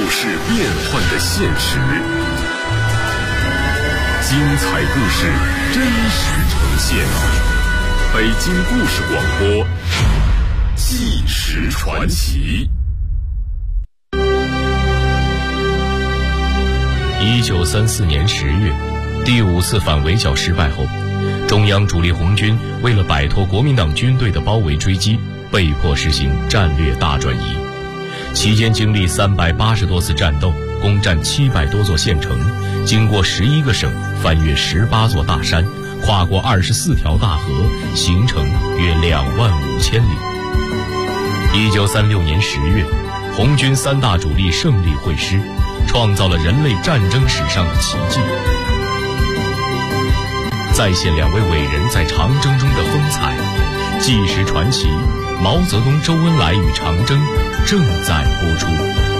势变幻的现实，精彩故事真实呈现。北京故事广播，纪实传奇。 1934年10月，第5次反围剿失败后，中央主力红军为了摆脱国民党军队的包围追击，被迫实行战略大转移。期间经历380多次战斗，攻占700多座县城，经过11个省，翻越18座大山，跨过24条大河，行程约25000里。1936年10月，红军3大主力胜利会师，创造了人类战争史上的奇迹，再现2位伟人在长征中的风采。纪实传奇，毛泽东、周恩来与长征正在播出。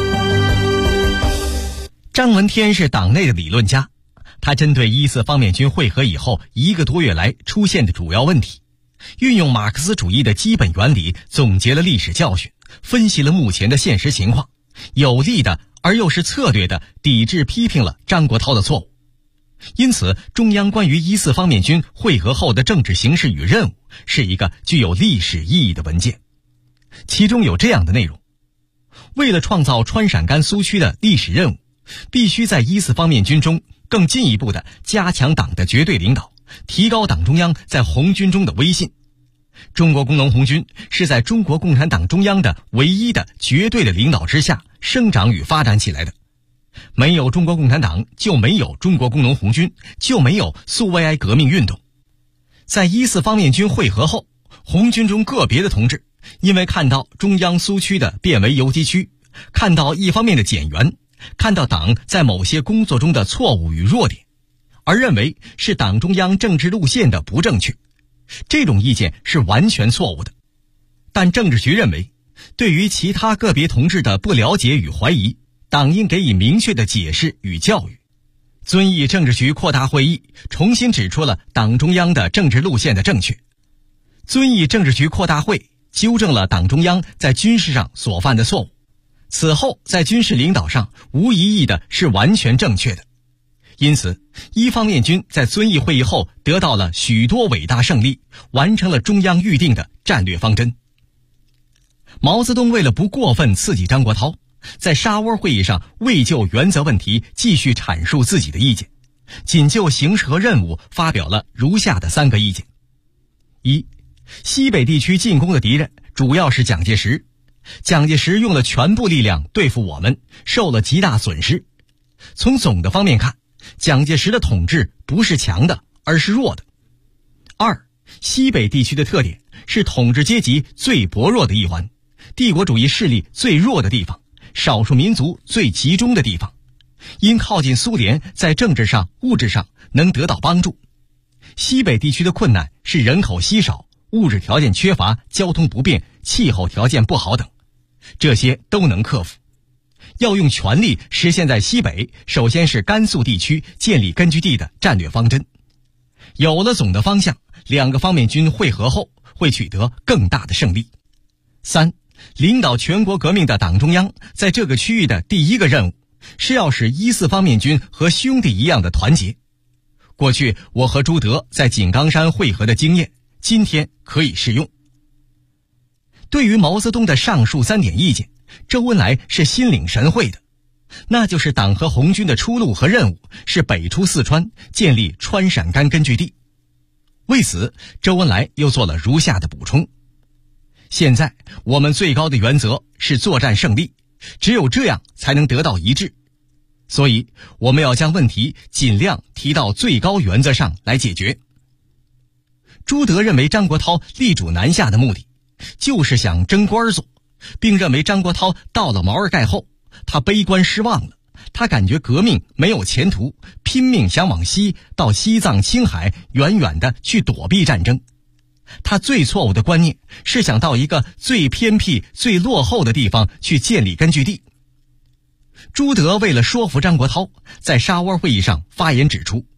张闻天是党内的理论家，他针对14方面军会合以后1个多月来出现的主要问题，运用马克思主义的基本原理，总结了历史教训，分析了目前的现实情况，有力的而又是策略的抵制批评了张国焘的错误。因此，中央关于14方面军会合后的政治形势与任务是一个具有历史意义的文件。其中有这样的内容：为了创造川陕甘苏区的历史任务，必须在14方面军中更进一步地加强党的绝对领导，提高党中央在红军中的威信。中国工农红军是在中国共产党中央的唯一的绝对的领导之下生长与发展起来的。没有中国共产党，就没有中国工农红军，就没有苏维埃革命运动。在14方面军会合后，红军中个别的同志因为看到中央苏区的变为游击区，看到一方面的减员，看到党在某些工作中的错误与弱点，而认为是党中央政治路线的不正确。这种意见是完全错误的。但政治局认为，对于其他个别同志的不了解与怀疑，党应给予明确的解释与教育。遵义政治局扩大会议重新指出了党中央的政治路线的正确。遵义政治局扩大会纠正了党中央在军事上所犯的错误，此后在军事领导上无疑义的是完全正确的。因此1方面军在遵义会议后得到了许多伟大胜利，完成了中央预定的战略方针。毛泽东为了不过分刺激张国焘，在沙窝会议上未就原则问题继续阐述自己的意见，仅就形势和任务发表了如下的3个意见。1. 西北地区进攻的敌人主要是蒋介石，蒋介石用了全部力量对付我们，受了极大损失。从总的方面看，蒋介石的统治不是强的，而是弱的。2. 西北地区的特点是统治阶级最薄弱的一环，帝国主义势力最弱的地方，少数民族最集中的地方，因靠近苏联，在政治上、物质上能得到帮助。西北地区的困难是人口稀少、物质条件缺乏、交通不便、气候条件不好等，这些都能克服。要用全力实现在西北，首先是甘肃地区建立根据地的战略方针。有了总的方向，2个方面军会合后会取得更大的胜利。3. 领导全国革命的党中央在这个区域的第1个任务是要使14方面军和兄弟一样的团结。过去我和朱德在井冈山会合的经验，今天可以适用。对于毛泽东的上述3点意见，周恩来是心领神会的，那就是党和红军的出路和任务是北出四川，建立川陕甘根据地。为此，周恩来又做了如下的补充：现在我们最高的原则是作战胜利，只有这样才能得到一致，所以我们要将问题尽量提到最高原则上来解决。朱德认为张国焘力主南下的目的就是想争官做，并认为张国焘到了毛尔盖后，他悲观失望了，他感觉革命没有前途，拼命想往西到西藏、青海远远的去躲避战争。他最错误的观念是想到一个最偏僻、最落后的地方去建立根据地。朱德为了说服张国焘，在沙窝会议上发言指出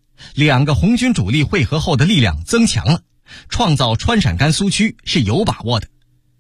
，2个红军主力会合后的力量增强了，创造川陕甘苏区是有把握的。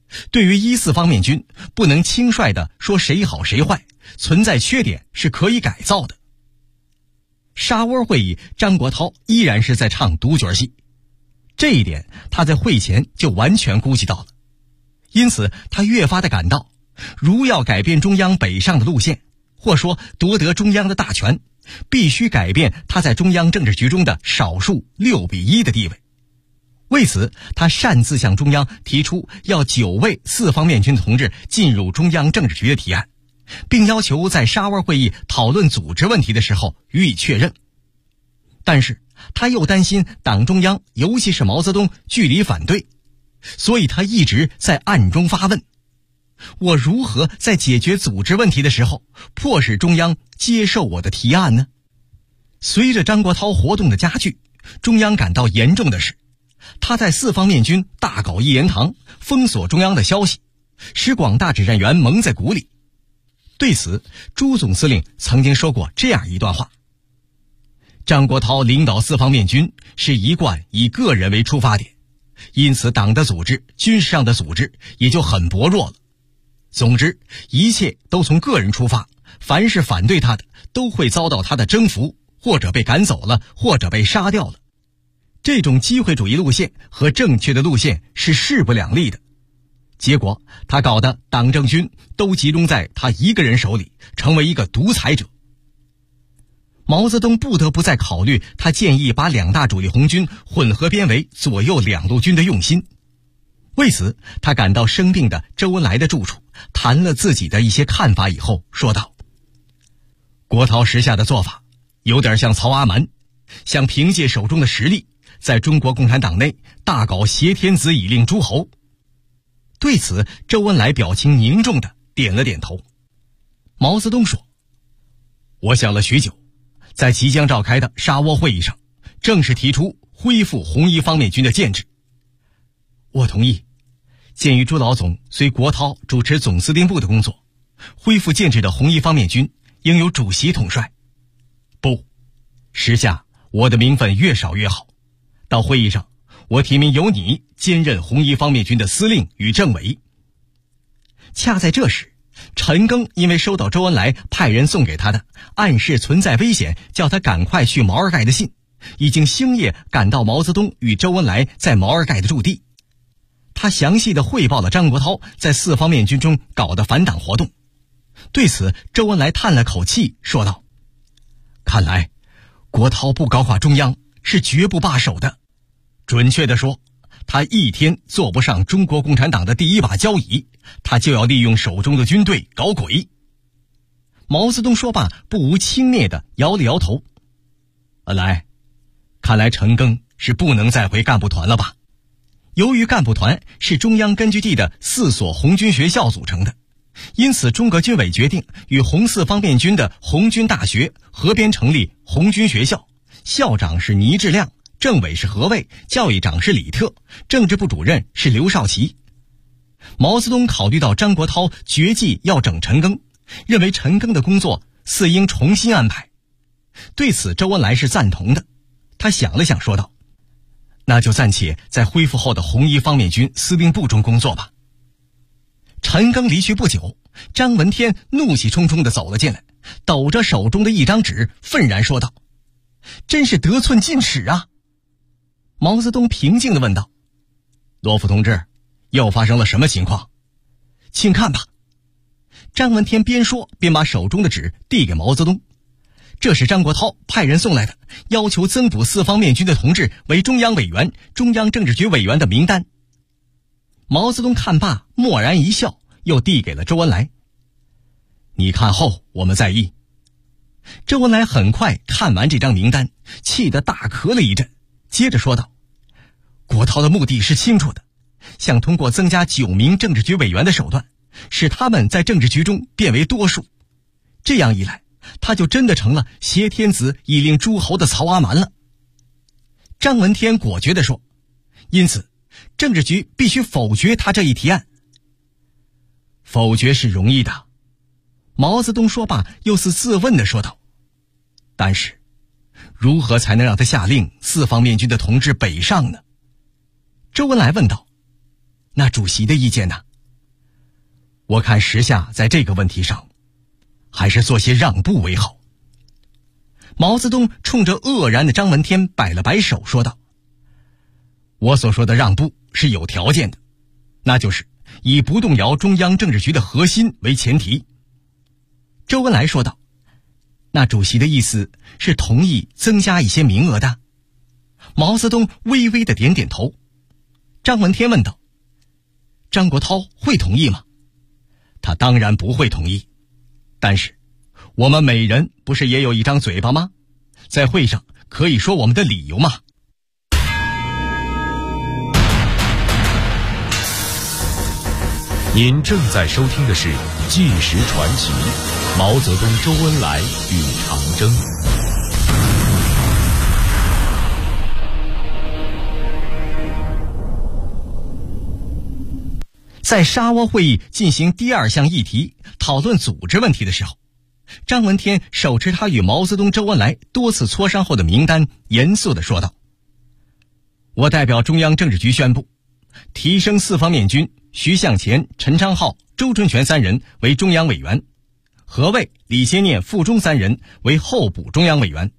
对于一四方面军，不能轻率地说谁好谁坏，存在缺点是可以改造的。沙窝会议，张国焘依然是在唱独角戏，这一点他在会前就完全估计到了，因此他越发的感到，如要改变中央北上的路线，或说夺得中央的大权，必须改变他在中央政治局中的少数6:1的地位。为此，他擅自向中央提出要9位四方面军同志进入中央政治局的提案，并要求在沙窝会议讨论组织问题的时候予以确认。但是他又担心党中央，尤其是毛泽东据理反对，所以他一直在暗中发问：我如何在解决组织问题的时候迫使中央接受我的提案呢？随着张国焘活动的加剧，中央感到严重的是，他在四方面军大搞一言堂，封锁中央的消息，使广大指战员蒙在鼓里。对此，朱总司令曾经说过这样一段话：张国焘领导四方面军是一贯以个人为出发点，因此党的组织、军事上的组织也就很薄弱了。总之，一切都从个人出发，凡是反对他的都会遭到他的征服，或者被赶走了，或者被杀掉了。这种机会主义路线和正确的路线是势不两立的，结果他搞得党政军都集中在他一个人手里，成为一个独裁者。毛泽东不得不再考虑他建议把两大主力红军混合编为左右两路军的用心。为此，他赶到生病的周恩来的住处，谈了自己的一些看法以后说道：国焘时下的做法有点像曹阿瞒，想凭借手中的实力在中国共产党内大搞挟天子以令诸侯。对此，周恩来表情凝重地点了点头。毛泽东说：我想了许久，在即将召开的沙窝会议上，正式提出恢复红一方面军的建制。我同意，鉴于朱老总随国焘主持总司令部的工作，恢复建制的红一方面军应由主席统帅。不，时下我的名分越少越好，到会议上我提名由你兼任红一方面军的司令与政委。恰在这时，陈赓因为收到周恩来派人送给他的暗示存在危险叫他赶快去毛二盖的信，已经星夜赶到毛泽东与周恩来在毛二盖的驻地。他详细地汇报了张国焘在四方面军中搞的反党活动。对此，周恩来叹了口气说道：看来国焘不搞垮中央是绝不罢手的。准确地说，他一天坐不上中国共产党的第一把交椅，他就要利用手中的军队搞鬼。毛泽东说罢，不无轻蔑地摇了摇头。恩来，看来陈赓是不能再回干部团了吧？由于干部团是中央根据地的4所红军学校组成的，因此中革军委决定与红四方面军的红军大学合编成立红军学校，校长是倪志亮，政委是何卫，教育长是李特，政治部主任是刘少奇。毛泽东考虑到张国焘决计要整陈赓，认为陈赓的工作似应重新安排。对此，周恩来是赞同的。他想了想说道：那就暂且在恢复后的红一方面军司令部中工作吧。陈赓离去不久，张闻天怒气冲冲地走了进来，抖着手中的一张纸，愤然说道：真是得寸进尺啊！毛泽东平静地问道：罗夫同志，又发生了什么情况？请看吧。张闻天边说边把手中的纸递给毛泽东。这是张国焘派人送来的，要求增补四方面军的同志为中央委员、中央政治局委员的名单。毛泽东看罢，默然一笑，又递给了周恩来。你看后我们再议。周恩来很快看完这张名单，气得大咳了一阵，接着说道：国焘的目的是清楚的，想通过增加9名政治局委员的手段，使他们在政治局中变为多数。这样一来，他就真的成了挟天子以令诸侯的曹阿瞒了。张闻天果决地说：因此政治局必须否决他这一提案。否决是容易的，毛泽东说罢，又似自问地说道：但是如何才能让他下令四方面军的同志北上呢？周恩来问道：那主席的意见呢？ 我看时下在这个问题上，还是做些让步为好。毛泽东冲着愕然的张闻天摆了摆手，说道：我所说的让步是有条件的，那就是以不动摇中央政治局的核心为前提。周恩来说道：那主席的意思是同意增加一些名额的？毛泽东微微的点点头。张闻天问道：张国焘会同意吗？他当然不会同意，但是我们每人不是也有一张嘴巴吗？在会上可以说我们的理由嘛。 您正在收听的是《纪实传奇》，毛泽东、周恩来与长征。 在沙窝会议进行第二项议题讨论组织问题的时候，张闻天手持他与毛泽东、周恩来多次磋商后的名单，严肃地说道：我代表中央政治局宣布，提升四方面军徐向前、陈昌浩、周春泉三人为中央委员，何卫、李先念、傅忠三人为候补中央委员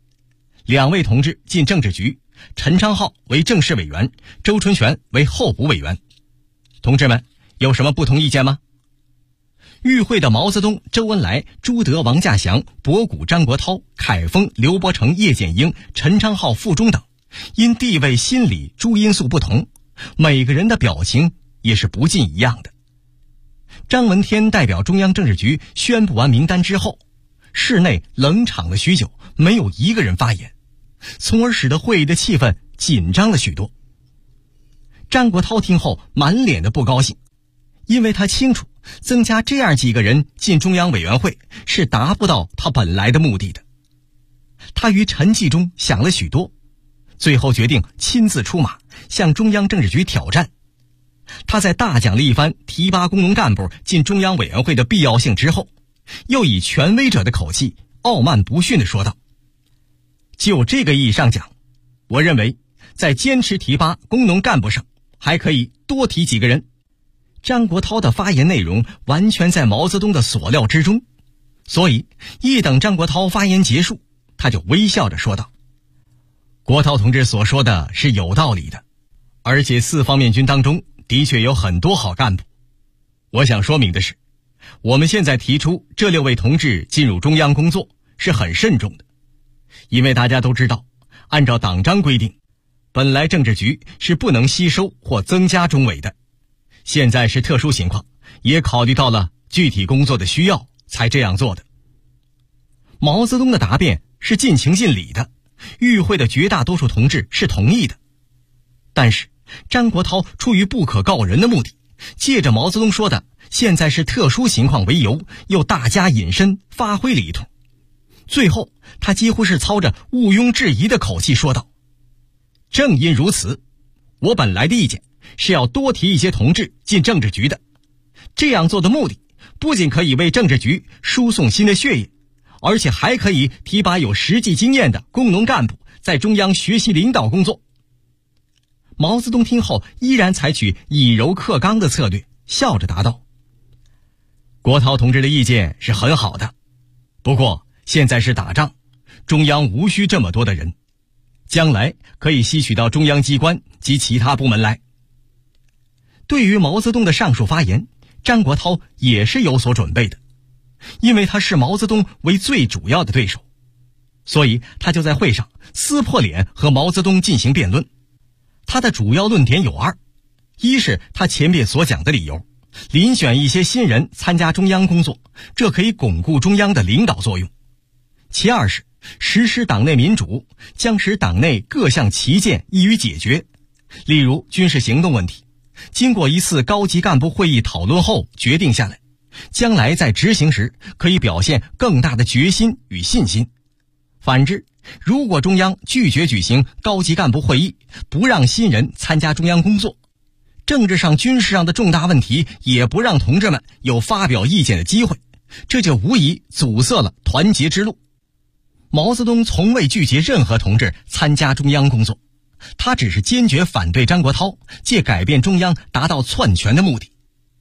，2位同志进政治局，陈昌浩为正式委员，周春泉为候补委员。同志们，有什么不同意见吗？与会的毛泽东、周恩来、朱德、王稼祥、博古、张国焘、凯丰、刘伯承、叶剑英、陈昌浩、傅忠等，因地位、心理诸因素不同，每个人的表情也是不尽一样的。张闻天代表中央政治局宣布完名单之后，室内冷场了许久，没有一个人发言，从而使得会议的气氛紧张了许多。张国焘听后满脸的不高兴，因为他清楚增加这样几个人进中央委员会是达不到他本来的目的的。他于沉寂中想了许多，最后决定亲自出马向中央政治局挑战。他在大讲了一番提拔工农干部进中央委员会的必要性之后，又以权威者的口气傲慢不逊地说道：就这个意义上讲，我认为在坚持提拔工农干部上还可以多提几个人。张国焘的发言内容完全在毛泽东的所料之中，所以一等张国焘发言结束，他就微笑着说道：国焘同志所说的是有道理的，而且四方面军当中的确有很多好干部。我想说明的是，我们现在提出这6位同志进入中央工作是很慎重的，因为大家都知道，按照党章规定，本来政治局是不能吸收或增加中委的，现在是特殊情况，也考虑到了具体工作的需要才这样做的。毛泽东的答辩是尽情尽理的，与会的绝大多数同志是同意的，但是张国焘出于不可告人的目的，借着毛泽东说的现在是特殊情况为由，又大加引申，发挥了一通。最后他几乎是操着毋庸置疑的口气说道：正因如此，我本来的意见是要多提一些同志进政治局的，这样做的目的不仅可以为政治局输送新的血液，而且还可以提拔有实际经验的工农干部在中央学习领导工作。毛泽东听后依然采取以柔克刚的策略，笑着答道：国焘同志的意见是很好的，不过现在是打仗，中央无需这么多的人，将来可以吸取到中央机关及其他部门来。对于毛泽东的上述发言，张国焘也是有所准备的，因为他视毛泽东为最主要的对手，所以他就在会上撕破脸和毛泽东进行辩论。他的主要论点有2，一是他前面所讲的理由，遴选一些新人参加中央工作，这可以巩固中央的领导作用；其2是实施党内民主，将使党内各项旗舰易于解决，例如军事行动问题，经过一次高级干部会议讨论后决定下来，将来在执行时可以表现更大的决心与信心。反之，如果中央拒绝举行高级干部会议，不让新人参加中央工作，政治上军事上的重大问题也不让同志们有发表意见的机会，这就无疑阻塞了团结之路。毛泽东从未拒绝任何同志参加中央工作，他只是坚决反对张国焘借改变中央达到篡权的目的。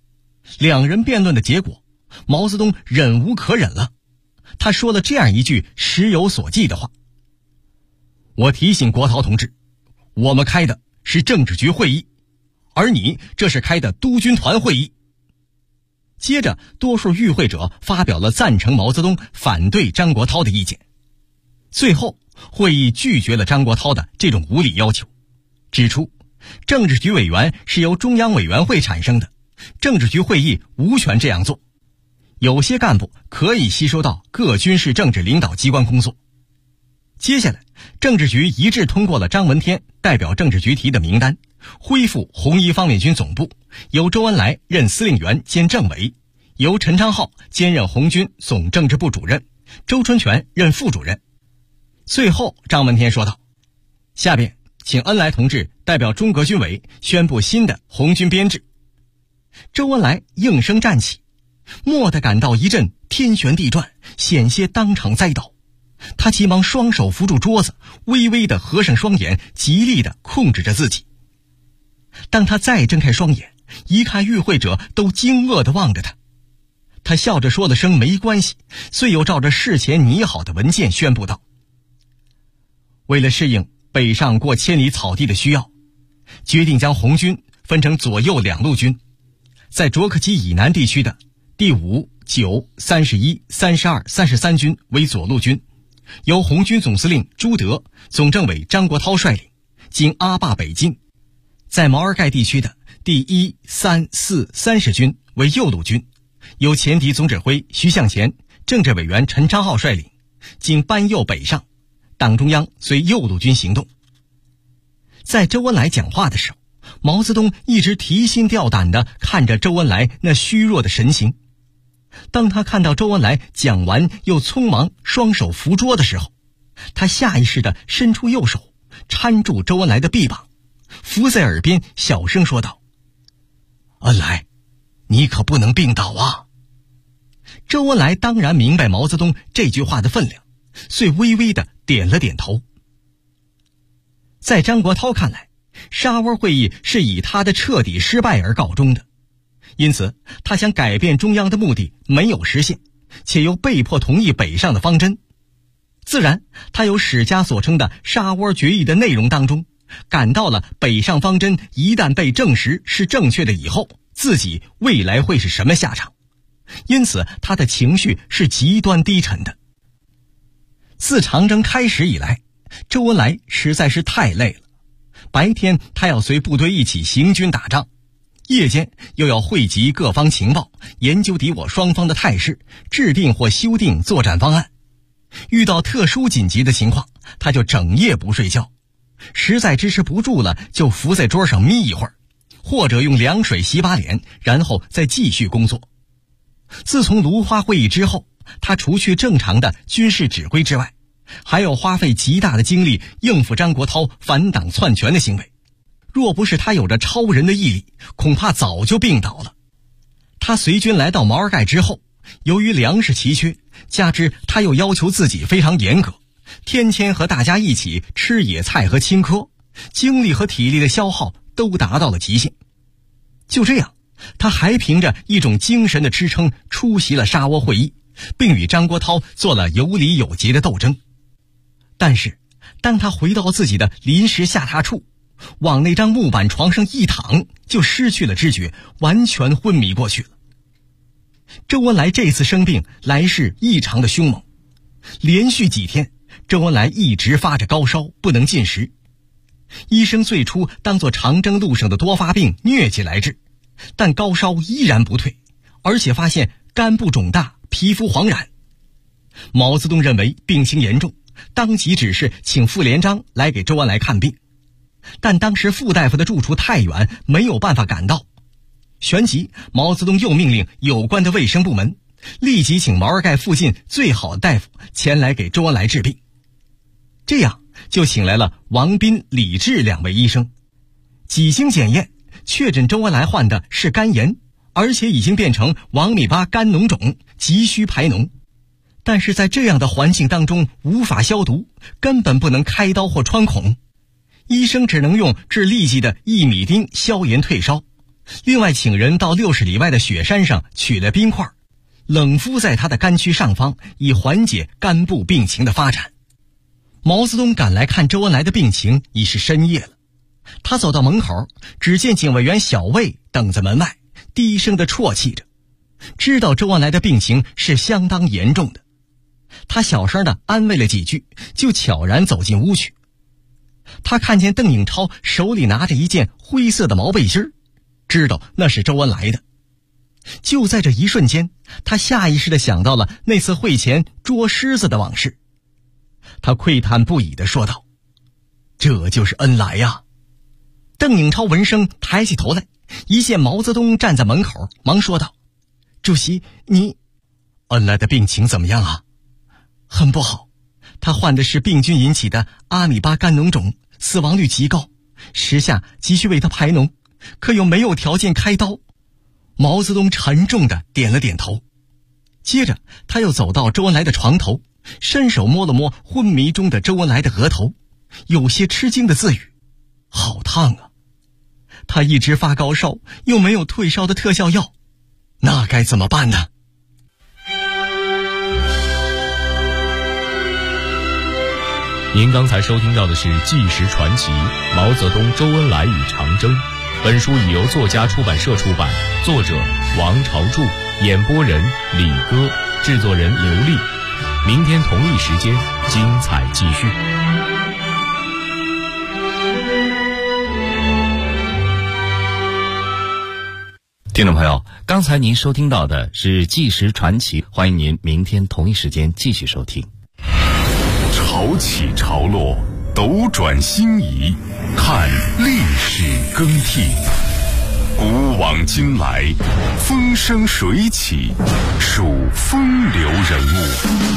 两人辩论的结果，毛泽东忍无可忍了，他说了这样一句时有所记的话：我提醒国焘同志，我们开的是政治局会议，而你这是开的督军团会议。接着多数与会者发表了赞成毛泽东、反对张国焘的意见。最后会议拒绝了张国焘的这种无理要求，指出政治局委员是由中央委员会产生的，政治局会议无权这样做，有些干部可以吸收到各军事政治领导机关工作。接下来政治局一致通过了张闻天代表政治局提的名单，恢复红一方面军总部，由周恩来任司令员兼政委，由陈昌浩兼任红军总政治部主任，周春泉任副主任。最后张闻天说道：下边请恩来同志代表中革军委宣布新的红军编制。周恩来应声站起，蓦地感到一阵天旋地转，险些当场栽倒。他急忙双手扶住桌子，微微地合上双眼，极力地控制着自己。当他再睁开双眼，一看与会者都惊愕地望着他，他笑着说了声没关系，遂又照着事前拟好的文件宣布道：为了适应北上过千里草地的需要，决定将红军分成左右两路军，在卓克基以南地区的第5、9、31、32、33军为左路军，由红军总司令朱德、总政委张国焘率领，经阿坝北进；在毛尔盖地区的第1、3、4、30军为右路军，由前敌总指挥徐向前、政治委员陈昌浩率领，经班右北上，党中央随右路军行动。在周恩来讲话的时候，毛泽东一直提心吊胆地看着周恩来那虚弱的神情。当他看到周恩来讲完又匆忙双手扶桌的时候，他下意识地伸出右手搀住周恩来的臂膀，伏在耳边小声说道：恩来，你可不能病倒啊。周恩来当然明白毛泽东这句话的分量，遂微微地点了点头。在张国焘看来，沙窝会议是以他的彻底失败而告终的，因此他想改变中央的目的没有实现，且又被迫同意北上的方针。自然他由史家所称的沙窝决议的内容当中感到了北上方针一旦被证实是正确的以后，自己未来会是什么下场，因此他的情绪是极端低沉的。自长征开始以来，周恩来实在是太累了，白天他要随部队一起行军打仗，夜间又要汇集各方情报，研究敌我双方的态势，制定或修订作战方案。遇到特殊紧急的情况，他就整夜不睡觉，实在支持不住了，就伏在桌上眯一会儿，或者用凉水洗把脸，然后再继续工作。自从芦花会议之后，他除去正常的军事指挥之外，还要花费极大的精力应付张国焘反党篡权的行为。若不是他有着超人的毅力，恐怕早就病倒了。他随军来到毛尔盖之后，由于粮食奇缺，加之他又要求自己非常严格，天天和大家一起吃野菜和青稞，精力和体力的消耗都达到了极限。就这样，他还凭着一种精神的支撑出席了沙窝会议，并与张国焘做了有理有节的斗争。但是当他回到自己的临时下榻处，往那张木板床上一躺，就失去了知觉，完全昏迷过去了。周恩来这次生病来势异常的凶猛，连续几天周恩来一直发着高烧，不能进食。医生最初当作长征路上的多发病疟疾来治，但高烧依然不退，而且发现肝部肿大，皮肤黄染。毛泽东认为病情严重，当即指示请傅连璋来给周恩来看病，但当时傅大夫的住处太远，没有办法赶到。旋即毛泽东又命令有关的卫生部门立即请毛尔盖附近最好的大夫前来给周恩来治病。这样就请来了王斌、李治两位医生，几经检验，确诊周恩来患的是肝炎，而且已经变成王米巴肝脓肿，急需排脓。但是在这样的环境当中无法消毒，根本不能开刀或穿孔，医生只能用治痢疾的益米丁消炎退烧， 另外请人到60里外的雪山上取了冰块，冷敷在他的肝区上方，以缓解肝部病情的发展。毛泽东赶来看周恩来的病情已是深夜了，他走到门口，只见警卫员小魏等在门外，低声地啜泣着，知道周恩来的病情是相当严重的。他小声地安慰了几句，就悄然走进屋去。他看见邓颖超手里拿着一件灰色的毛背心，知道那是周恩来的。就在这一瞬间，他下意识地想到了那次会前捉狮子的往事。他喟叹不已地说道：“这就是恩来呀！”邓颖超闻声抬起头来，一见毛泽东站在门口，忙说道：“主席，你……恩来的病情怎么样啊？”“很不好，他患的是病菌引起的阿米巴肝脓肿，死亡率极高，时下急需为他排脓，可又没有条件开刀。”毛泽东沉重地点了点头，接着他又走到周恩来的床头，伸手摸了摸昏迷中的周恩来的额头，有些吃惊地自语：“好烫啊！他一直发高烧，又没有退烧的特效药，那该怎么办呢？” 您刚才收听到的是《纪实传奇：毛泽东、周恩来与长征》。本书已由作家出版社出版，作者王朝柱，演播人李歌，制作人刘丽。明天同一时间，精彩继续。 听众朋友，刚才您收听到的是《纪实传奇》，欢迎您明天同一时间继续收听。 潮起潮落，斗转星移，看历史更替，古往今来，风生水起，数风流人物。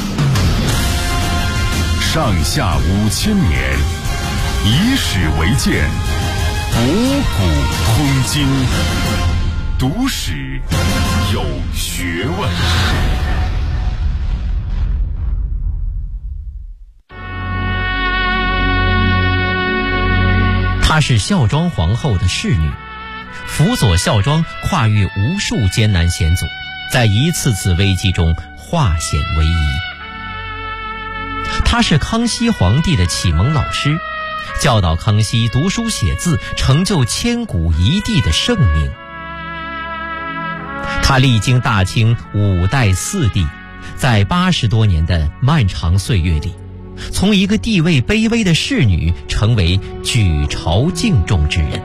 上下5000年，以史为鉴，博古通今，读史有学问。 她是孝庄皇后的侍女，辅佐孝庄跨越无数艰难险阻，在一次次危机中化险为夷。她是康熙皇帝的启蒙老师，教导康熙读书写字，成就千古一帝的盛名。她历经大清5代4帝，在80多年的漫长岁月里，从一个地位卑微的侍女成为举朝敬重之人。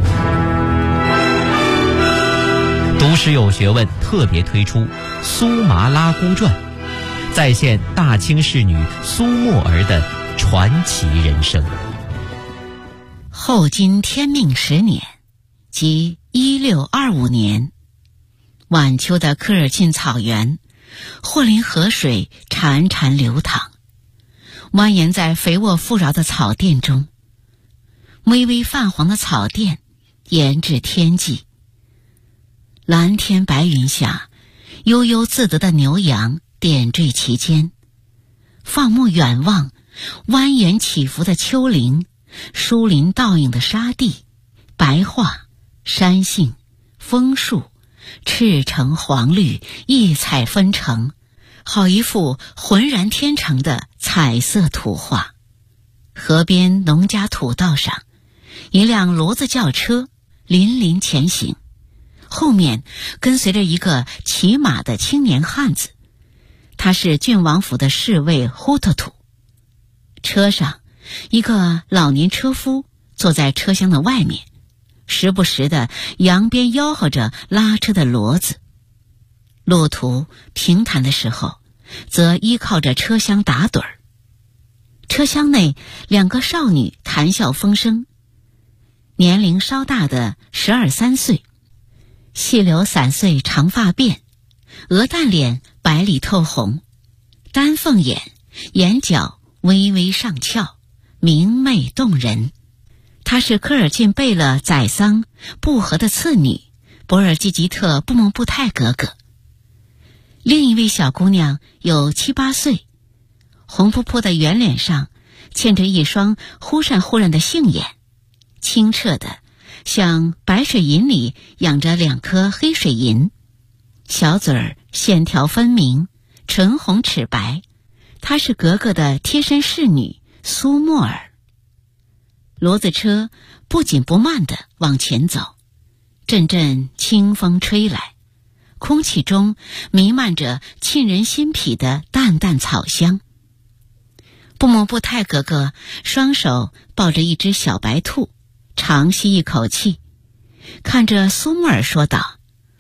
读史有学问特别推出《苏麻拉姑传》，再现大清侍女苏沫儿的传奇人生。 后金天命10年，即1625年，晚秋的科尔沁草原，霍林河水潺潺流淌，蜿蜒在肥沃富饶的草甸中，微微泛黄的草甸延至天际。蓝天白云下，悠悠自得的牛羊点缀其间。放目远望，蜿蜒起伏的丘陵，疏林倒影的沙地，白桦、山杏、枫树，赤橙黄绿，异彩纷呈，好一幅浑然天成的彩色图画。河边农家土道上，一辆骡子轿车辚辚前行，后面跟随着一个骑马的青年汉子，他是郡王府的侍卫呼特图。车上一个老年车夫坐在车厢的外面，时不时地扬鞭吆喝着拉车的骡子。路途平坦的时候，则依靠着车厢打盹儿。车厢内2个少女谈笑风生，年龄稍大的12、13岁，细留散碎长发辫，鹅蛋脸白里透红，丹凤眼，眼角微微上翘，明媚动人。她是科尔沁贝勒宰桑布和的次女，博尔济吉特布蒙布泰格格。另一位小姑娘有7、8岁，红扑扑的圆脸上嵌着一双忽闪忽然的杏眼，清澈的像白水银里养着2颗黑水银，小嘴儿线条分明，唇红齿白。她是格格的贴身侍女苏沫儿。骡子车不紧不慢地往前走，阵阵清风吹来，空气中弥漫着沁人心脾的淡淡草香。布木布泰格格双手抱着一只小白兔，长吸一口气，看着苏沫儿说道：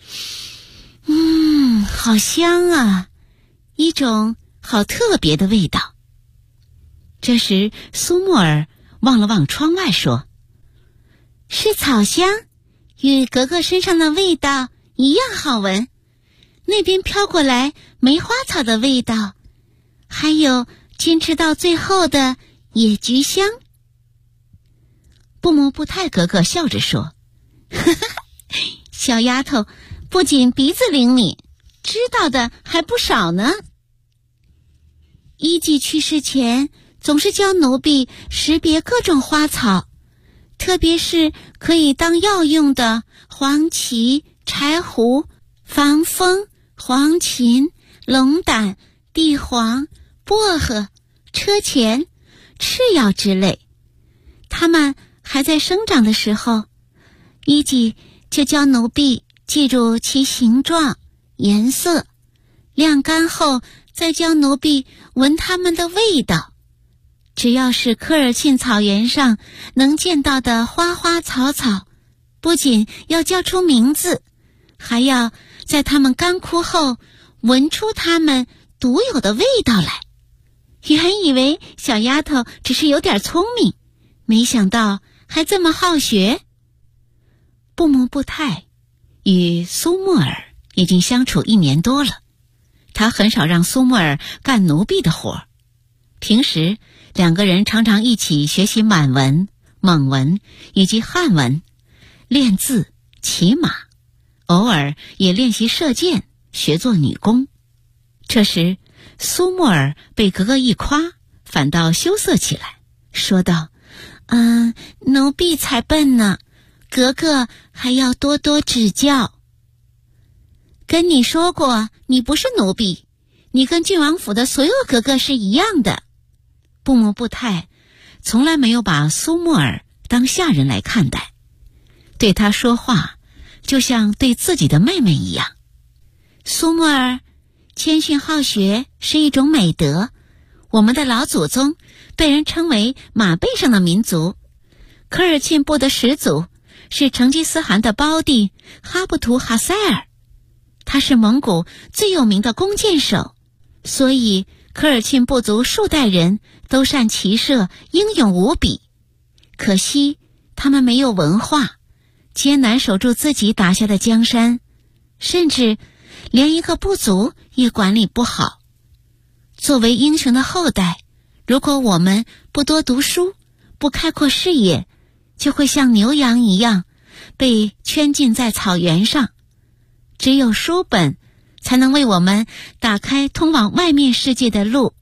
好香啊，一种好特别的味道。这时苏沫儿望了望窗外说：是草香，与格格身上的味道一样好闻。那边飘过来梅花草的味道，还有坚持到最后的野菊香。布木布泰格格笑着说：小丫头不仅鼻子灵敏，知道的还不少呢。一季去世前总是教奴婢识别各种花草，特别是可以当药用的黄芪、柴胡、防风、黄芩、龙胆、地黄、薄荷、车前、赤药之类。它们还在生长的时候，一季就教奴婢记住其形状、颜色，晾干后再教奴婢闻它们的味道。只要是科尔沁草原上能见到的花花草草，不仅要叫出名字，还要在它们干枯后闻出它们独有的味道来。原以为小丫头只是有点聪明，没想到还这么好学。布木布泰与苏沫儿已经相处1年多了，他很少让苏沫儿干奴婢的活，平时2个人常常一起学习满文、蒙文以及汉文，练字、骑马，偶尔也练习射箭，学做女工。这时苏沫儿被格格一夸，反倒羞涩起来，说道：奴婢才笨呢，格格还要多多指教。跟你说过，你不是奴婢，你跟郡王府的所有格格是一样的。布木布泰从来没有把苏沫儿当下人来看待，对她说话就像对自己的妹妹一样。苏沫儿，谦逊好学是一种美德，我们的老祖宗被人称为马背上的民族。科尔沁部的始祖是成吉思汗的胞弟哈布图哈塞尔，他是蒙古最有名的弓箭手，所以科尔沁部族数代人都善骑射，英勇无比。可惜他们没有文化，艰难守住自己打下的江山，甚至连一个部族也管理不好。作为英雄的后代，如果我们不多读书，不开阔视野，就会像牛羊一样被圈禁在草原上。只有书本才能为我们打开通往外面世界的路。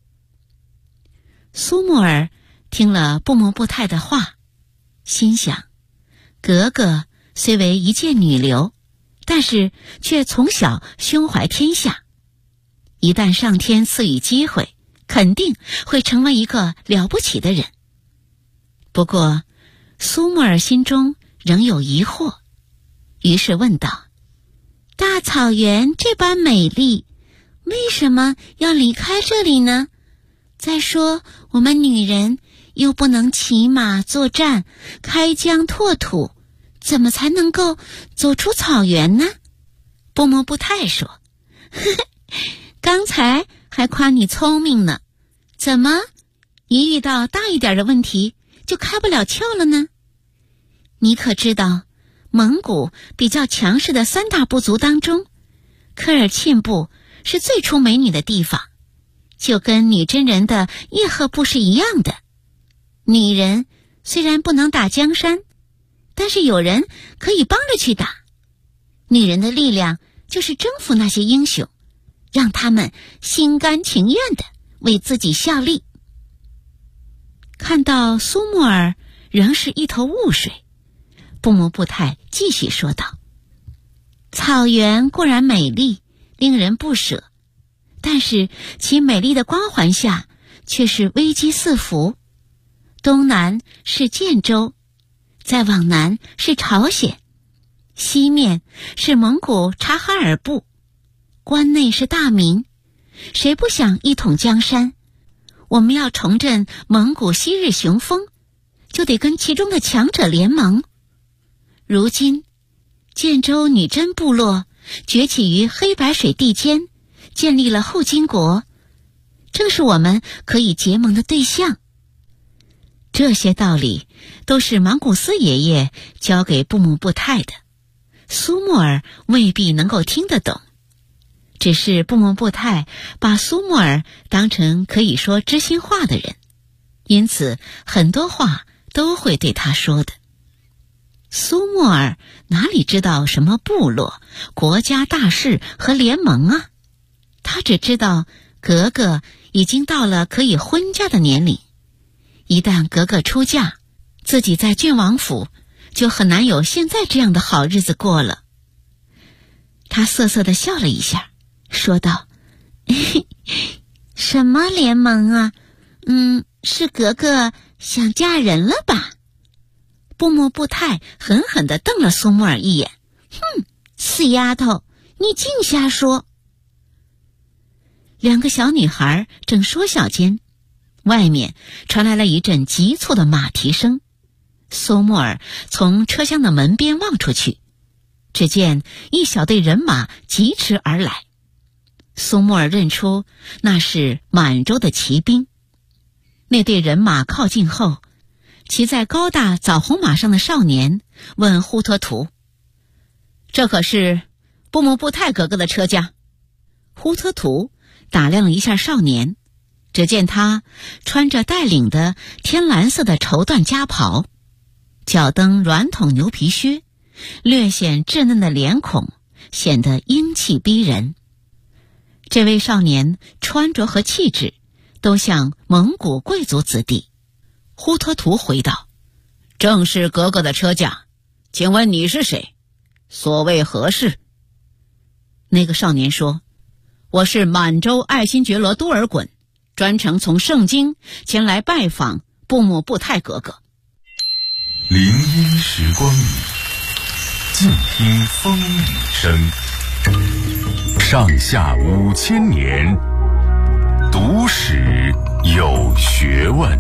苏沫儿听了布木布泰的话，心想，格格虽为一介女流，但是却从小胸怀天下，一旦上天赐予机会，肯定会成为一个了不起的人。不过苏沫儿心中仍有疑惑，于是问道：大草原这般美丽，为什么要离开这里呢？再说我们女人又不能骑马作战，开疆拓土，怎么才能够走出草原呢？布木布泰说：呵呵，刚才还夸你聪明呢，怎么一遇到大一点的问题就开不了窍了呢？你可知道蒙古比较强势的3大部族当中，科尔沁部是最出美女的地方，就跟女真人的叶赫部是一样的。女人虽然不能打江山，但是有人可以帮着去打。女人的力量就是征服那些英雄，让他们心甘情愿地为自己效力。看到苏沫儿仍是一头雾水， 布木布泰继续说道：草原固然美丽，令人不舍，但是其美丽的光环下却是危机四伏。东南是建州，再往南是朝鲜，西面是蒙古察哈尔部，关内是大明。谁不想一统江山？我们要重振蒙古昔日雄风，就得跟其中的强者联盟。如今建州女真部落崛起于黑白水地间，建立了后金国，正是我们可以结盟的对象。这些道理都是莽古斯爷爷教给布木布泰的，苏木尔未必能够听得懂，只是布木布泰把苏木尔当成可以说知心话的人，因此很多话都会对他说的。苏木尔哪里知道什么部落、国家大事和联盟啊？他只知道格格已经到了可以婚嫁的年龄，一旦格格出嫁，自己在郡王府就很难有现在这样的好日子过了。他涩涩地笑了一下，说道：什么联盟啊？是格格想嫁人了吧？布木布泰狠狠地瞪了苏木尔一眼，死丫头，你净瞎说。两个小女孩正说笑间，外面传来了一阵急促的马蹄声。苏木尔从车厢的门边望出去，只见一小队人马疾驰而来。苏木尔认出那是满洲的骑兵。那队人马靠近后，骑在高大枣红马上的少年问呼托图：这可是布木布泰格格的车驾？呼托图打量了一下少年，只见他穿着带领的天蓝色的绸缎夹袍，脚蹬软筒牛皮靴，略显稚嫩的脸孔显得英气逼人。这位少年穿着和气质都像蒙古贵族子弟。呼托图回道：正是格格的车驾，请问你是谁？所谓何事？那个少年说：我是满洲爱新觉罗多尔衮，专程从盛京前来拜访布木布泰格格。 林荫时光里，静听风雨声。上下5000年，读史有学问。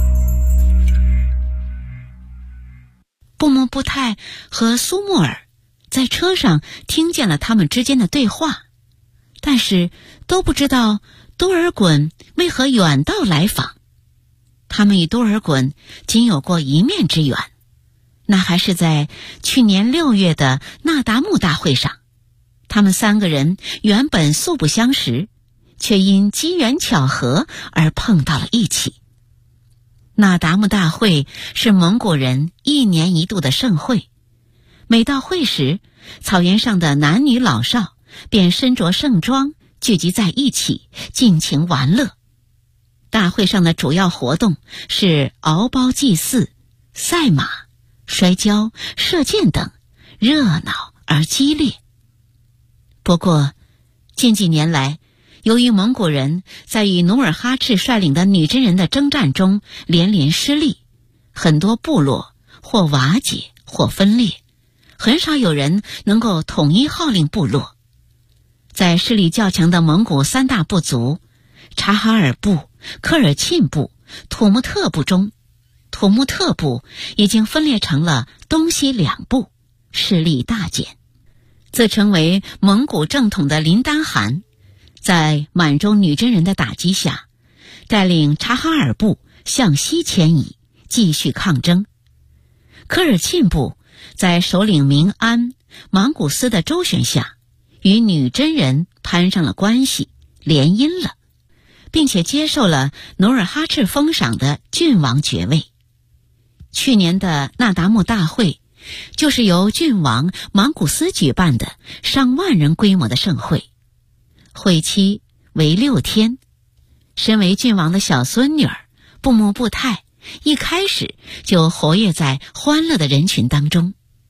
布木布泰和苏木尔在车上听见了他们之间的对话，但是都不知道多尔衮为何远道来访。他们与多尔衮仅有过一面之缘，那还是在去年6月的那达慕大会上。他们3个人原本素不相识，却因机缘巧合而碰到了一起。那达慕大会是蒙古人1年1度的盛会，每到会时，草原上的男女老少便身着盛装聚集在一起，尽情玩乐。大会上的主要活动是敖包祭祀、赛马、摔跤、射箭等，热闹而激烈。不过近几年来，由于蒙古人在与努尔哈赤率领的女真人的征战中连连失利，很多部落或瓦解或分裂，很少有人能够统一号令部落。在势力较强的蒙古3大部族察哈尔部、科尔沁部、土木特部中，土木特部已经分裂成了东西2部，势力大减。自称为蒙古正统的林丹汗在满洲女真人的打击下，带领察哈尔部向西迁移，继续抗争。科尔沁部在首领明安、莽古斯的周旋下，与女真人攀上了关系，联姻了，并且接受了努尔哈赤封赏的郡王爵位。去年的那达慕大会就是由郡王莽古斯举办的上万人规模的盛会，会期为6天。身为郡王的小孙女儿布木布泰一开始就活跃在欢乐的人群当中，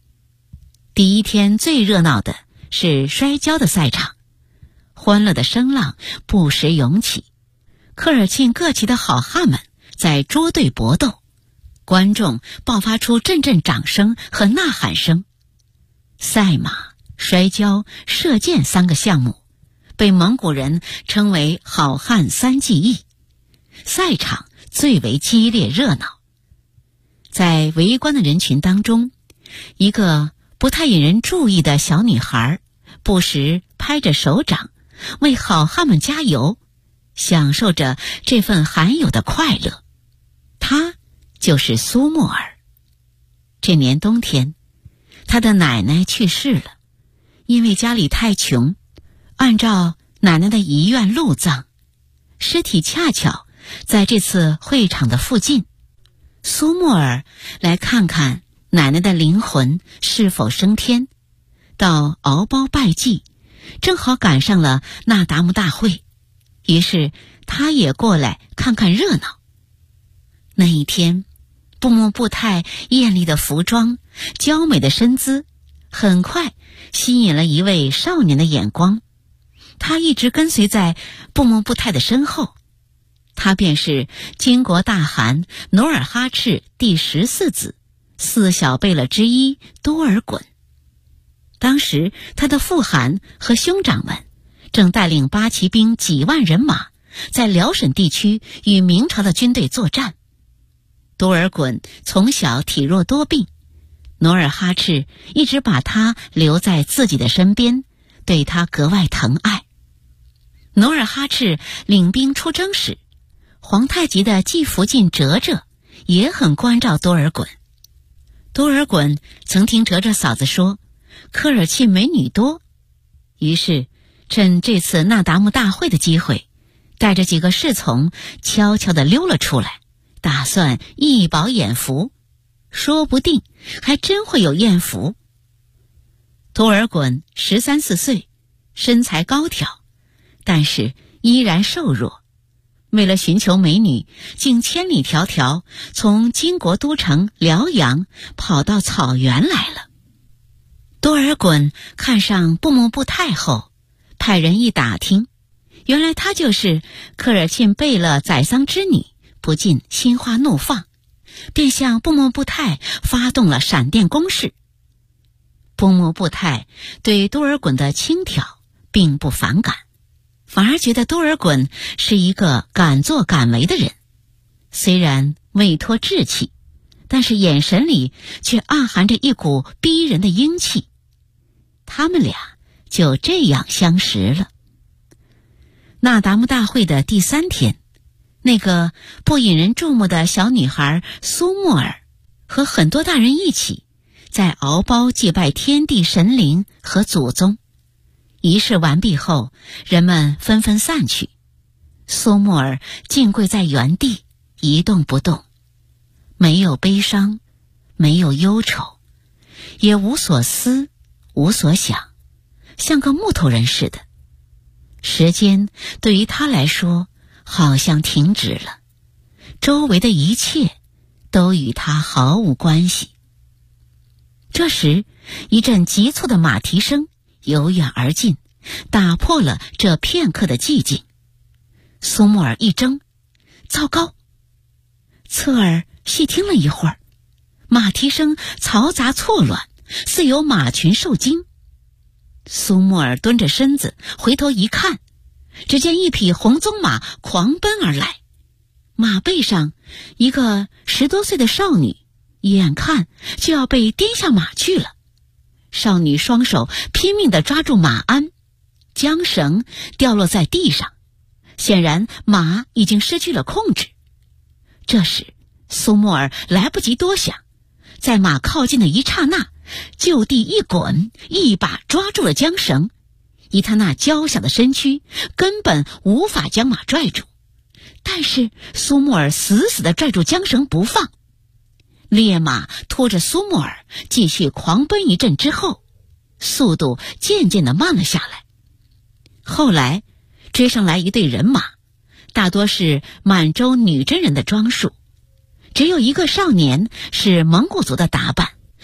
第一天最热闹的是摔跤的赛场，欢乐的声浪不时涌起，科尔沁各旗的好汉们在捉对搏斗，观众爆发出阵阵掌声和呐喊声。赛马、摔跤、射箭3个项目被蒙古人称为好汉3技艺，赛场最为激烈热闹。在围观的人群当中，一个不太引人注意的小女孩不时拍着手掌为好汉们加油，享受着这份罕有的快乐。她就是苏沫儿。这年冬天，她的奶奶去世了，因为家里太穷，按照奶奶的遗愿路葬，尸体恰巧在这次会场的附近。苏沫儿来看看奶奶的灵魂是否升天，到敖包拜祭，正好赶上了那达慕大会，于是他也过来看看热闹。那一天，布木布泰艳丽的服装、娇美的身姿，很快吸引了一位少年的眼光。他一直跟随在布木布泰的身后，他便是金国大汗努尔哈赤第14子4小贝勒之一多尔衮。当时他的父汗和兄长们正带领八旗兵几万人马在辽沈地区与明朝的军队作战。多尔衮从小体弱多病，努尔哈赤一直把他留在自己的身边，对他格外疼爱。努尔哈赤领兵出征时，皇太极的继福晋哲哲也很关照多尔衮。多尔衮曾听哲哲嫂子说科尔沁美女多，于是趁这次那达慕大会的机会，带着几个侍从悄悄地溜了出来，打算一饱眼福，说不定还真会有艳福。多尔衮13、14岁，身材高挑，但是依然瘦弱。为了寻求美女，竟千里迢迢从金国都城辽阳跑到草原来了。多尔衮看上布木布泰后，派人一打听，原来她就是科尔沁贝勒宰桑之女，不禁心花怒放，便向布木布泰发动了闪电攻势。布木布泰对多尔衮的轻佻并不反感，反而觉得多尔衮是一个敢作敢为的人，虽然未脱稚气，但是眼神里却暗含着一股逼人的英气。他们俩就这样相识了。那达慕大会的第3天，那个不引人注目的小女孩苏沫儿和很多大人一起在敖包祭拜天地神灵和祖宗。仪式完毕后，人们纷纷散去，苏沫儿竟跪在原地一动不动，没有悲伤，没有忧愁，也无所思无所想，像个木头人似的。时间对于他来说好像停止了，周围的一切都与他毫无关系。这时，一阵急促的马蹄声由远而近，打破了这片刻的寂静。苏沫儿一怔，糟糕！侧耳细听了一会儿，马蹄声嘈杂错乱，似有马群受惊。苏沫儿蹲着身子回头一看，只见一匹红鬃马狂奔而来，马背上一个10多岁的少女，眼看就要被颠下马去了。少女双手拼命地抓住马鞍，缰绳掉落在地上，显然马已经失去了控制。这时苏沫儿来不及多想，在马靠近的一刹那，就地一滚，一把抓住了缰绳。以他那娇小的身躯，根本无法将马拽住，但是苏沫儿死死地拽住缰绳不放。烈马拖着苏沫儿继续狂奔一阵之后，速度渐渐地慢了下来。后来追上来一队人马，大多是满洲女真人的装束，只有一个少年是蒙古族的打扮，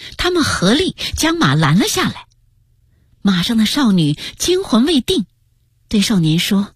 他们合力将马拦了下来。马上的少女惊魂未定，对少年说：“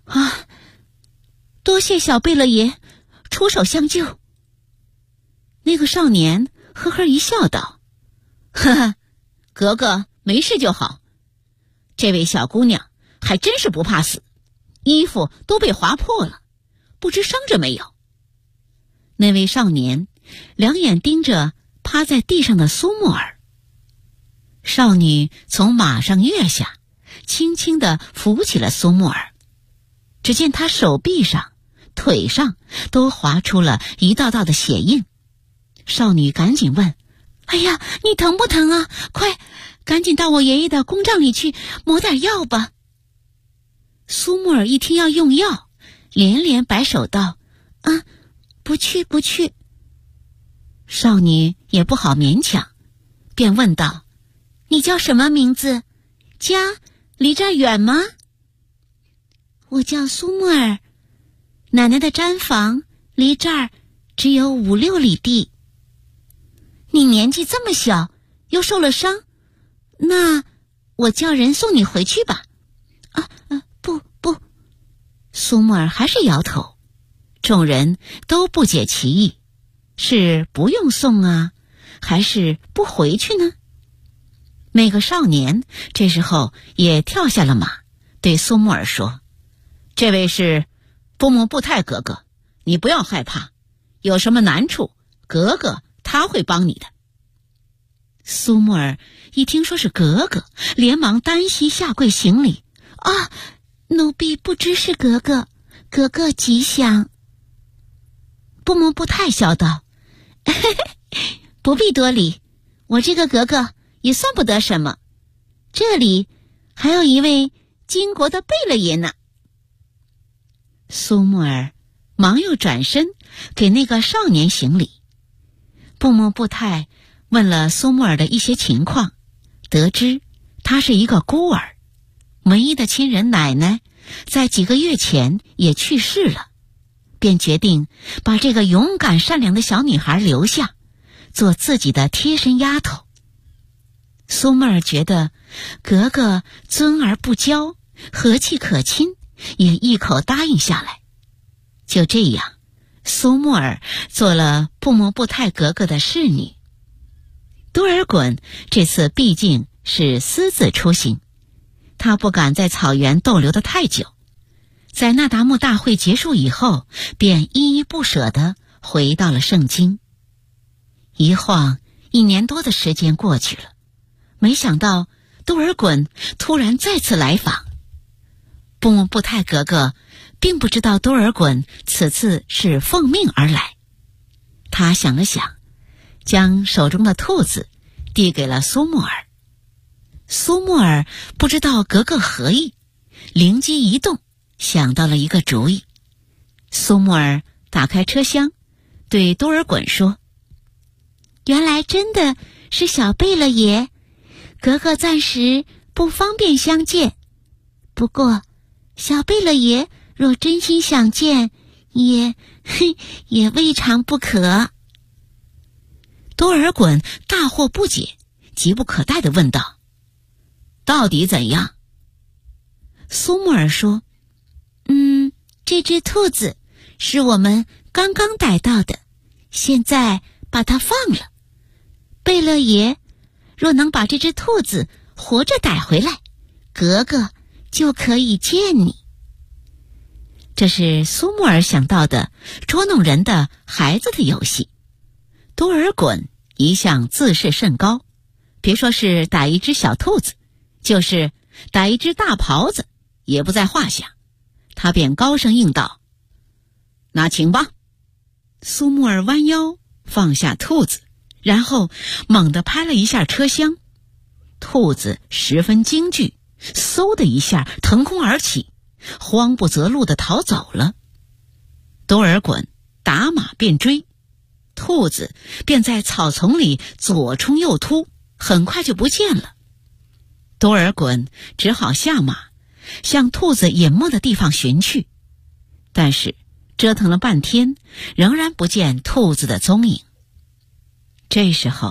多谢小贝勒爷出手相救。”那个少年呵呵一笑道：“呵呵，格格没事就好。这位小姑娘还真是不怕死，衣服都被划破了，不知伤着没有。”那位少年两眼盯着趴在地上的苏木尔。少女从马上跃下，轻轻地扶起了苏木尔。只见他手臂上、腿上都划出了一道道的血印。少女赶紧问：“哎呀，你疼不疼啊？快，赶紧到我爷爷的公帐里去抹点药吧。”苏木尔一听要用药，连连摆手道：“不去不去。”少女也不好勉强，便问道：“你叫什么名字？家离这儿远吗？”“我叫苏木尔，奶奶的毡房离这儿只有5-6里地。”“你年纪这么小，又受了伤，那我叫人送你回去吧。”“不。”苏木尔还是摇头。众人都不解其意，是不用送啊，还是不回去呢？那个少年这时候也跳下了马，对苏木尔说：“这位是布木布泰格格，你不要害怕，有什么难处，格格他会帮你的。”苏木尔一听说是格格，连忙单膝下跪行礼：“奴婢不知是格格，格格吉祥。”布木布泰笑道：“不必多礼，我这个格格也算不得什么，这里还有一位金国的贝勒爷呢。”苏木尔忙又转身给那个少年行礼。布木布泰问了苏木尔的一些情况，得知他是一个孤儿，唯一的亲人奶奶在几个月前也去世了，便决定把这个勇敢善良的小女孩留下，做自己的贴身丫头。苏木尔觉得格格尊而不骄，和气可亲，也一口答应下来。就这样，苏木尔做了布木布泰格格的侍女。多尔衮这次毕竟是私自出行，他不敢在草原逗留得太久，在那达慕大会结束以后，便依依不舍地回到了圣经。一晃1年多的时间过去了，没想到多尔衮突然再次来访。布木布泰格格并不知道多尔衮此次是奉命而来，他想了想，将手中的兔子递给了苏木尔。苏木尔不知道格格何意，灵机一动，想到了一个主意。苏木尔打开车厢，对多尔衮说：“原来真的是小贝勒爷，格格暂时不方便相见，不过小贝勒爷若真心想见，也未尝不可。”多尔衮大惑不解，急不可待地问道：“到底怎样？”苏木尔说：“这只兔子是我们刚刚逮到的，现在把它放了。贝勒爷若能把这只兔子活着逮回来，格格就可以见你。”这是苏木尔想到的捉弄人的孩子的游戏。多尔衮一向自视甚高，别说是逮一只小兔子，就是逮一只大狍子也不在话下。他便高声应道：“那请吧。”苏木尔弯腰放下兔子，然后猛地拍了一下车厢，兔子十分惊惧，嗖的一下腾空而起，慌不择路地逃走了。多尔衮打马便追，兔子便在草丛里左冲右突，很快就不见了。多尔衮只好下马，向兔子隐没的地方寻去，但是折腾了半天，仍然不见兔子的踪影。这时候，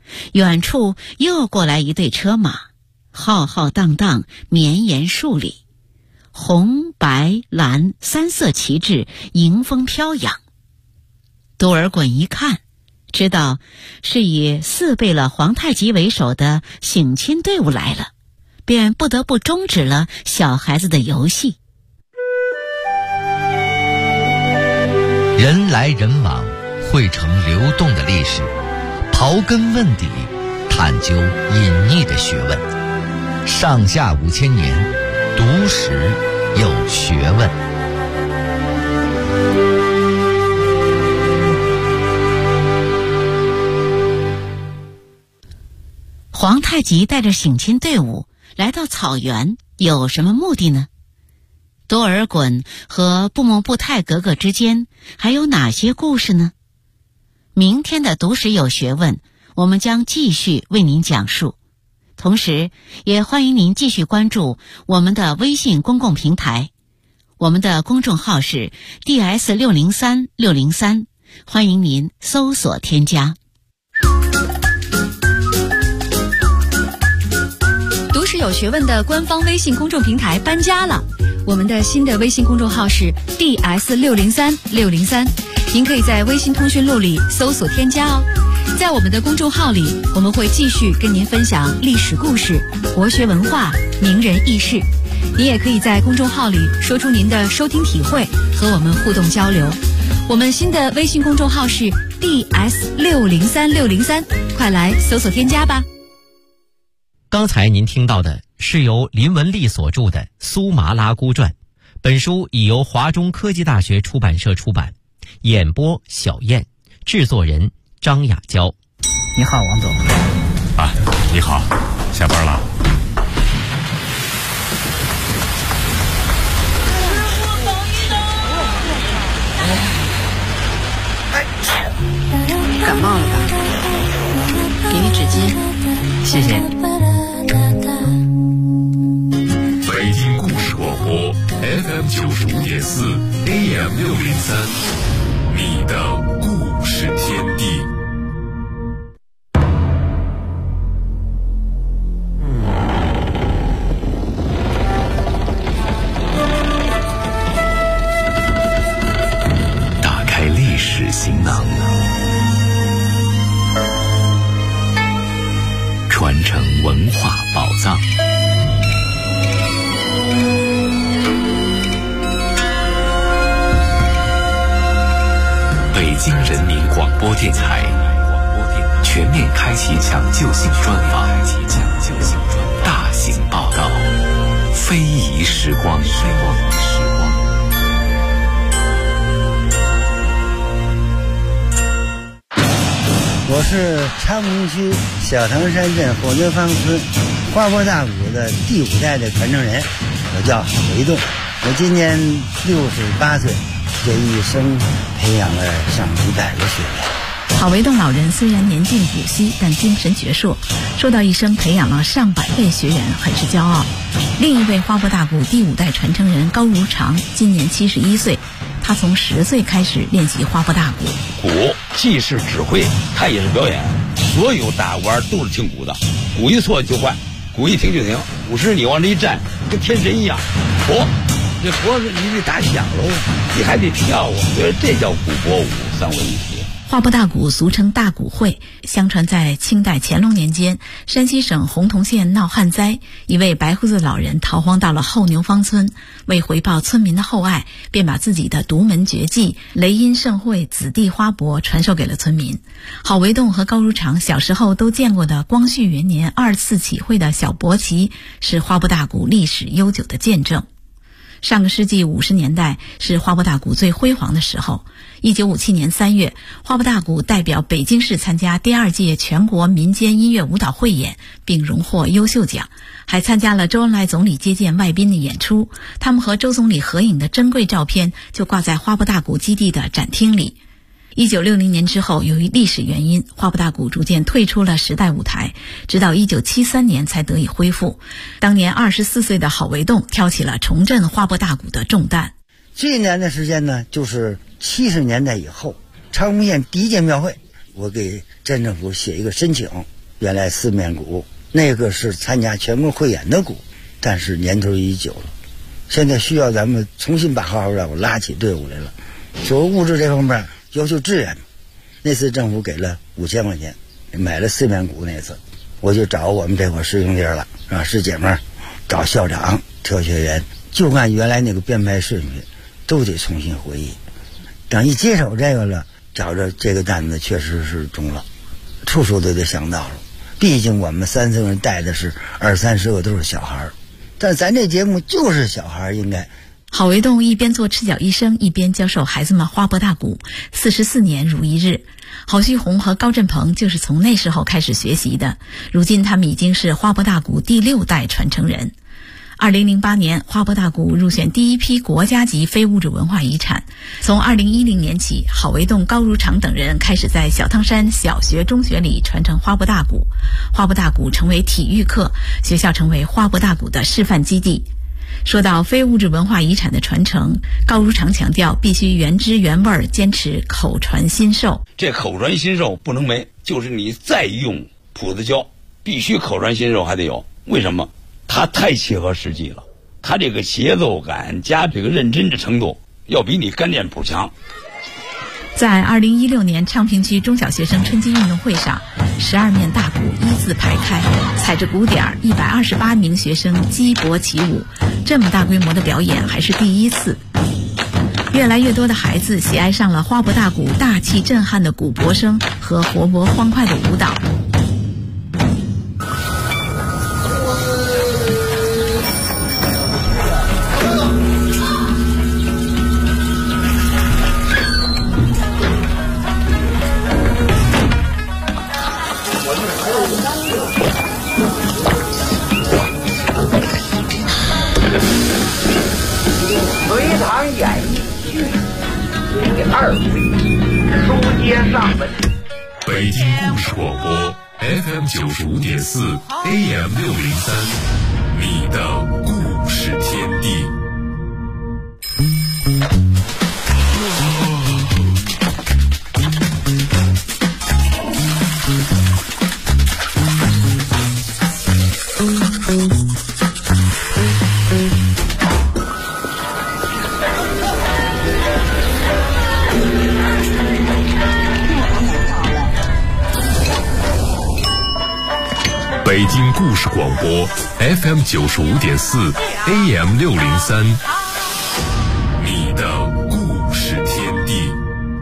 远处又过来一队车马，浩浩荡荡，绵延数里，红白蓝三色旗帜迎风飘扬。多尔衮一看，知道是以4贝勒皇太极为首的省亲队伍来了，便不得不终止了小孩子的游戏。 人来人往，汇成流动的历史，刨根问底，探究隐匿的学问。上下5000年，读史有学问。 皇太极带着省亲队伍来到草原，有什么目的呢？多尔衮和布木布泰格格之间还有哪些故事呢？明天的读史有学问，我们将继续为您讲述。同时也欢迎您继续关注我们的微信公共平台，我们的公众号是 DS603603，欢迎您搜索添加。 读史有学问的官方微信公众平台搬家了，我们的新的微信公众号是 DS603603，您可以在微信通讯录里搜索添加哦。在我们的公众号里，我们会继续跟您分享历史故事、国学文化、名人轶事。您也可以在公众号里说出您的收听体会，和我们互动交流。我们新的微信公众号是 DS603603，快来搜索添加吧。 刚才您听到的是由林文丽所著的《苏麻拉姑传》，本书已由华中科技大学出版社出版，演播小燕，制作人张雅娇。 你好，王总。 啊，你好，下班了。 感冒了吧？给你纸巾。 谢谢。 北京故事广播 FM95.4 AM603，你的故事天地。打开历史行囊，传承文化宝藏。北京人民广播电台全面开启抢救性专访，大型报道，非遗时光。 我是昌平区小唐山镇火牛坊村花坡大鼓的第5代的传承人，我叫郝维栋。我今年68岁，这一生培养了上100个学员。 郝维栋老人虽然年近古稀，但精神矍铄，说到一生培养了上百位学员，很是骄傲。另一位花坡大鼓第5代传承人高如常，今年71岁，他从10岁开始练习花坡大鼓。 鼓既是指挥，它也是表演。所有大鼓都是听鼓的，鼓一错就换，鼓一停就停。鼓时你往这一站，跟天神一样。这活你得打响喽，你还得跳啊，所以这叫鼓拨舞三位一体。 花坡大鼓俗称大鼓会，相传在清代乾隆年间，山西省洪洞县闹旱灾，一位白胡子老人逃荒到了后牛坊村，为回报村民的厚爱，便把自己的独门绝技雷音盛会子弟花帛传授给了村民。郝维栋和高如常小时候都见过的光绪元年2次起会的小驳旗，是花坡大鼓历史悠久的见证。上个世纪50年代是花坡大鼓最辉煌的时候。1957年3月，花坡大鼓代表北京市参加第2届全国民间音乐舞蹈汇演，并荣获优秀奖，还参加了周恩来总理接见外宾的演出。他们和周总理合影的珍贵照片就挂在花坡大鼓基地的展厅里。1960年之后，由于历史原因，花坡大鼓逐渐退出了时代舞台，直到1973年才得以恢复。当年24岁的郝维栋挑起了重振花坡大鼓的重担。 最难的时间呢，就是70年代以后，昌平县第1届庙会，我给镇政府写一个申请， 原来四面鼓那个是参加全国汇演的鼓，但是年头已久了，现在需要咱们重新把花鼓拉起队伍来了。所谓物质这方面要求支援，那次政府给了5000块钱买了四面鼓，那次我就找我们这伙师兄弟了，啊，师姐们，找校长、特学员，就按原来那个编排顺序都得重新回忆。等一接手这个了，找着这个担子确实是重了，处处都得想到了。毕竟我们3次人带的是20-30个都是小孩，但咱这节目就是小孩应该。 郝维栋一边做赤脚医生，一边教授孩子们花拨大鼓，44年如一日。郝旭红和高振鹏就是从那时候开始学习的，如今他们已经是花拨大鼓第6代传承人。2008年，花拨大鼓入选第一批国家级非物质文化遗产。从2010年起，郝维栋、高如常等人开始在小汤山小学、中学里传承花拨大鼓。花拨大鼓成为体育课，学校成为花拨大鼓的示范基地。说到非物质文化遗产的传承，高如常强调必须原汁原味，坚持口传心授。 这口传心授不能没，就是你再用谱子教，必须口传心授还得有。为什么？它太切合实际了，它这个节奏感加这个认真的程度，要比你干练谱强。 在2016年昌平区中小学生春季运动会上，12面大鼓依次排开，踩着鼓点，128名学生击搏起舞。这么大规模的表演还是第一次。越来越多的孩子喜爱上了花拨大鼓大气震撼的鼓脖声和活泼欢快的舞蹈。 隋唐演艺剧第2回，书接上文。 北京故事广播 FM 95.4 AM 603，你的故事天地。北京故事广播 FM 95.4 AM 603，你的故事天地。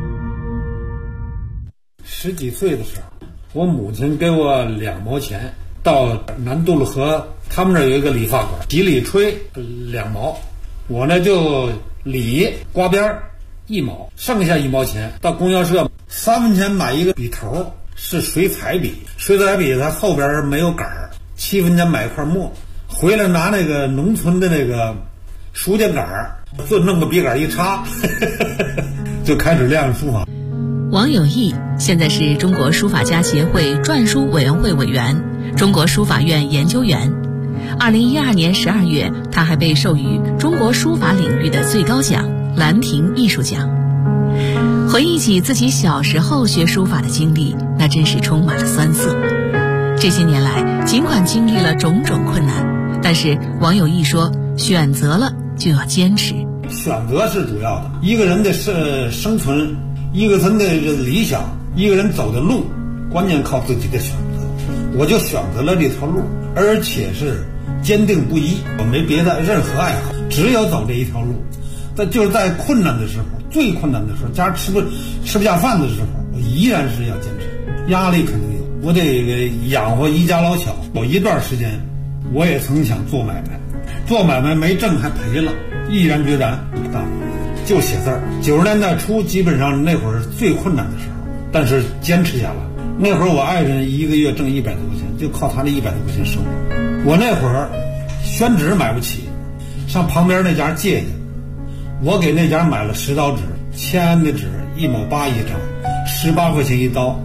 10几岁的时候，我母亲给我2毛钱，到南渡路河，他们那儿有一个理发馆，洗理吹2毛，我呢就理刮边1毛，剩下1毛钱到供销社3分钱买一个笔头，是水彩笔，水彩笔它后边没有杆儿，7分钱买一块墨，回来拿那个农村的那个书架杆儿，就弄个笔杆一插就开始练书法。 王有义现在是中国书法家协会篆书委员会委员、中国书法院研究员。2012年12月，他还被授予中国书法领域的最高奖兰亭艺术奖。回忆起自己小时候学书法的经历，那真是充满了酸涩。这些年来，尽管经历了种种困难，但是王有义说，选择了就要坚持。 选择是主要的，一个人的生存，一个人的理想，一个人走的路，关键靠自己的选择。我就选择了这条路，而且是坚定不移，我没别的任何爱好，只有走这一条路。但就是在困难的时候，最困难的时候，家吃不下饭的时候，我依然是要坚持。压力肯定有，我得养活一家老小。有一段时间，我也曾想做买卖，做买卖没挣还赔了，毅然决然就写字儿。90年代初，基本上那会儿是最困难的时候，但是坚持下来。那会儿我爱人一个月挣100多块钱，就靠他那100多块钱生活。我那会儿宣纸买不起，上旁边那家借去。我给那家买了10刀纸，签的纸1毛8一张，18块钱一刀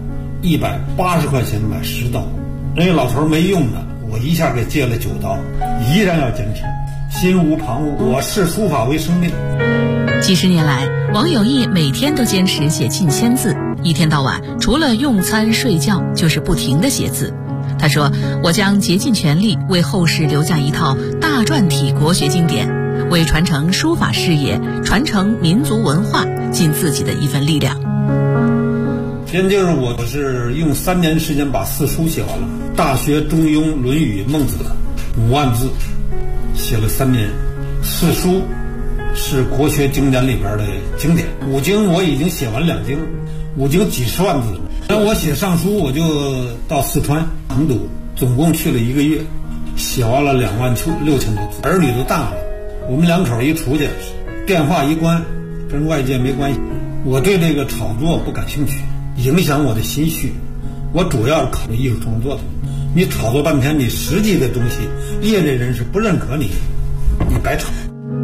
，180块钱买10刀。人家老头没用的，我一下给借了9刀，依然要坚持，心无旁骛。我视书法为生命。 几十年来，王有义每天都坚持写近1000字，一天到晚除了用餐睡觉就是不停地写字。 他说：“我将竭尽全力为后世留下一套大篆体国学经典，为传承书法事业、传承民族文化尽自己的一份力量。” 天津我是用3年时间把4书写完了，《大学》《中庸》《论语》《孟子》5万字，写了3年。4书是国学经典里边的经典，5经我已经写完2经，5经几十万字。然后我写上书，我就到四川成都，总共去了1个月，写完了26000多字。儿女都大了，我们2口一出去，电话一关，跟外界没关系。我对这个炒作不感兴趣，影响我的心绪。我主要是考虑艺术创作的。你炒作半天，你实际的东西，业内人士不认可你，你白炒。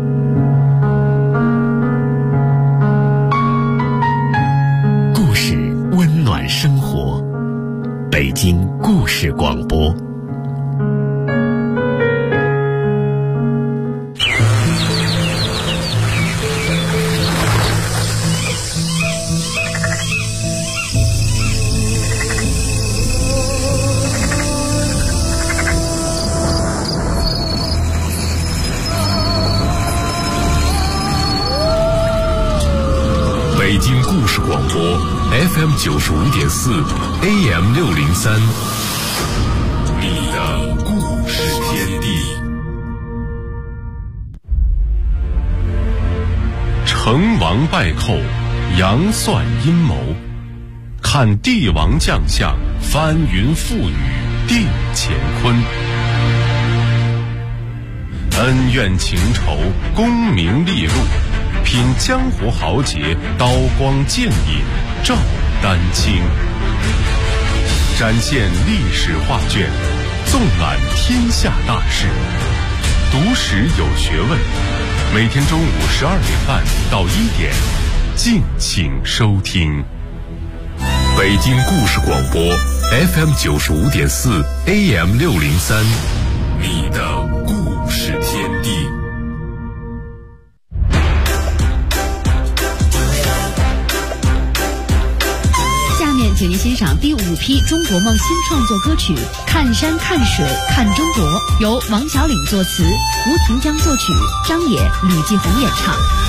故事温暖生活，北京故事广播。 北京故事广播 FM 95.4 AM 603，你的故事天地。成王败寇，杨算阴谋，看帝王将相，翻云覆雨定乾坤。恩怨情仇，功名利禄，品江湖豪杰，刀光剑影照丹青，展现历史画卷，纵览天下大事，读史有学问。每天中午12点半到1点，敬请收听。北京故事广播 FM 95.4 AM 603，你的故事天地。 请您欣赏第5批中国梦新创作歌曲《看山看水看中国》，由王小岭作词，吴庭江作曲，张也、吕继红演唱。